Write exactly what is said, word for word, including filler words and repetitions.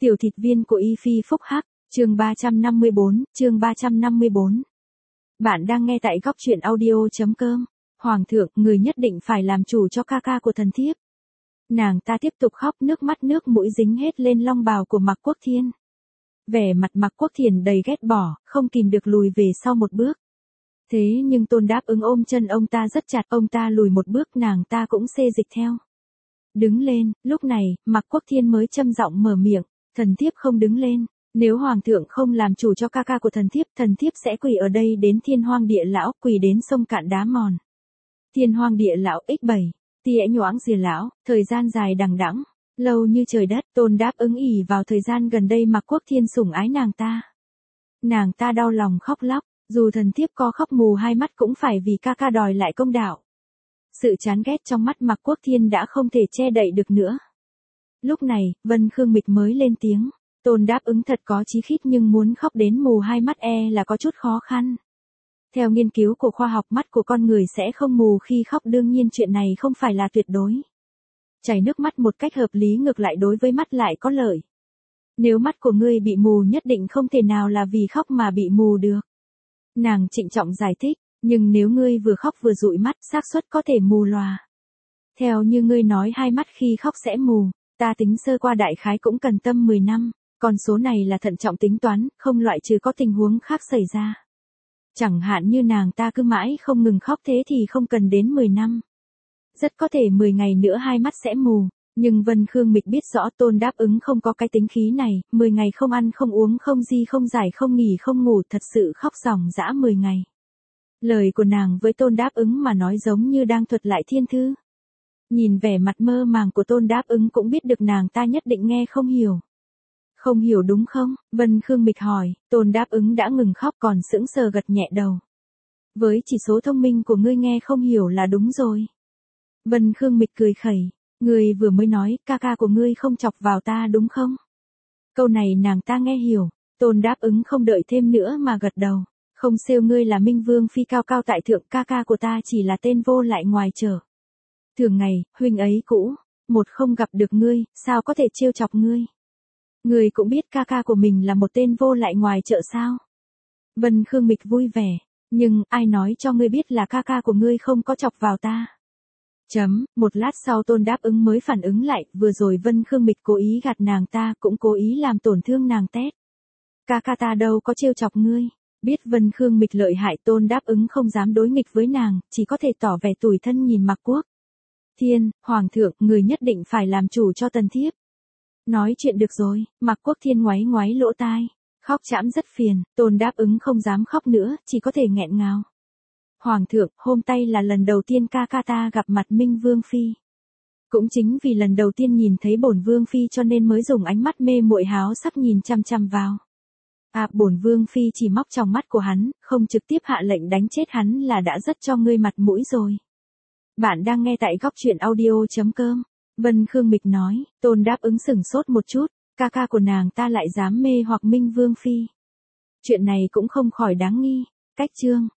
Tiểu thịt viên của Y Phi phúc hắc, chương ba trăm năm mươi bốn, chương ba trăm năm mươi bốn. Bạn đang nghe tại góc truyện audio.com. Hoàng thượng, người nhất định phải làm chủ cho ca ca của thần thiếp. Nàng ta tiếp tục khóc, nước mắt nước mũi dính hết lên long bào của Mạc Quốc Thiên. Vẻ mặt Mạc Quốc Thiền đầy ghét bỏ, không kìm được lùi về sau một bước. Thế nhưng Tôn Đáp Ứng ôm chân ông ta rất chặt, ông ta lùi một bước, nàng ta cũng xê dịch theo. Đứng lên, lúc này, Mạc Quốc Thiên mới châm giọng mở miệng, thần thiếp không đứng lên, nếu hoàng thượng không làm chủ cho ca ca của thần thiếp, thần thiếp sẽ quỳ ở đây đến thiên hoang địa lão, quỳ đến sông cạn đá mòn. Thiên hoang địa lão x bảy, tỉa nhoáng dìa lão, thời gian dài đằng đẵng, lâu như trời đất. Tôn Đáp Ứng ỉ vào thời gian gần đây Mạc Quốc Thiên sủng ái nàng ta. Nàng ta đau lòng khóc lóc, dù thần thiếp có khóc mù hai mắt cũng phải vì ca ca đòi lại công đạo. Sự chán ghét trong mắt Mạc Quốc Thiên đã không thể che đậy được nữa. Lúc này, Vân Khương Mịch mới lên tiếng, Tôn Đáp Ứng thật có chí khít nhưng muốn khóc đến mù hai mắt e là có chút khó khăn. Theo nghiên cứu của khoa học, mắt của con người sẽ không mù khi khóc, đương nhiên chuyện này không phải là tuyệt đối. Chảy nước mắt một cách hợp lý ngược lại đối với mắt lại có lợi. Nếu mắt của ngươi bị mù nhất định không thể nào là vì khóc mà bị mù được. Nàng trịnh trọng giải thích, nhưng nếu ngươi vừa khóc vừa dụi mắt, xác suất có thể mù lòa. Theo như ngươi nói hai mắt khi khóc sẽ mù, ta tính sơ qua đại khái cũng cần tâm mười năm, con số này là thận trọng tính toán, không loại trừ có tình huống khác xảy ra. Chẳng hạn như nàng ta cứ mãi không ngừng khóc thế thì không cần đến mười năm. Rất có thể mười ngày nữa hai mắt sẽ mù, nhưng Vân Khương Mịch biết rõ Tôn Đáp Ứng không có cái tính khí này, mười ngày không ăn không uống không di không giải không nghỉ không ngủ, thật sự khóc ròng rã mười ngày. Lời của nàng với Tôn Đáp Ứng mà nói giống như đang thuật lại thiên thư. Nhìn vẻ mặt mơ màng của Tôn Đáp Ứng cũng biết được nàng ta nhất định nghe không hiểu. Không hiểu đúng không? Vân Khương Mịch hỏi. Tôn Đáp Ứng đã ngừng khóc còn sững sờ gật nhẹ đầu. Với chỉ số thông minh của ngươi nghe không hiểu là đúng rồi. Vân Khương Mịch cười khẩy. Ngươi vừa mới nói ca ca của ngươi không chọc vào ta đúng không? Câu này nàng ta nghe hiểu. Tôn Đáp Ứng không đợi thêm nữa mà gật đầu. Không xêu ngươi là Minh Vương phi cao cao tại thượng, ca ca của ta chỉ là tên vô lại ngoài chợ. Thường ngày, huynh ấy cũ, một không gặp được ngươi, sao có thể trêu chọc ngươi? Ngươi cũng biết ca ca của mình là một tên vô lại ngoài chợ sao? Vân Khương Mịch vui vẻ, nhưng ai nói cho ngươi biết là ca ca của ngươi không có chọc vào ta? Chấm, một lát sau Tôn Đáp Ứng mới phản ứng lại, vừa rồi Vân Khương Mịch cố ý gạt nàng ta, cũng cố ý làm tổn thương nàng tét. Ca ca ta đâu có trêu chọc ngươi. Biết Vân Khương Mịch lợi hại, Tôn Đáp Ứng không dám đối nghịch với nàng, chỉ có thể tỏ vẻ tủi thân nhìn Mạc Quốc Thiên, hoàng thượng, người nhất định phải làm chủ cho tần thiếp. Nói chuyện được rồi, Mạc Quốc Thiên ngoáy ngoáy lỗ tai, khóc trãm rất phiền. Tôn Đáp Ứng không dám khóc nữa, chỉ có thể nghẹn ngào. Hoàng thượng, hôm nay là lần đầu tiên ca ca ta gặp mặt Minh Vương phi. Cũng chính vì lần đầu tiên nhìn thấy bổn Vương phi cho nên mới dùng ánh mắt mê muội háo sắc nhìn chăm chăm vào. À, bổn Vương phi chỉ móc trong mắt của hắn, không trực tiếp hạ lệnh đánh chết hắn là đã rất cho ngươi mặt mũi rồi. Bạn đang nghe tại góc truyện audio.com. Vân Khương Mịch nói. Tôn Đáp Ứng sửng sốt một chút, ca ca của nàng ta lại dám mê hoặc Minh Vương phi. Chuyện này cũng không khỏi đáng nghi. Cách chương.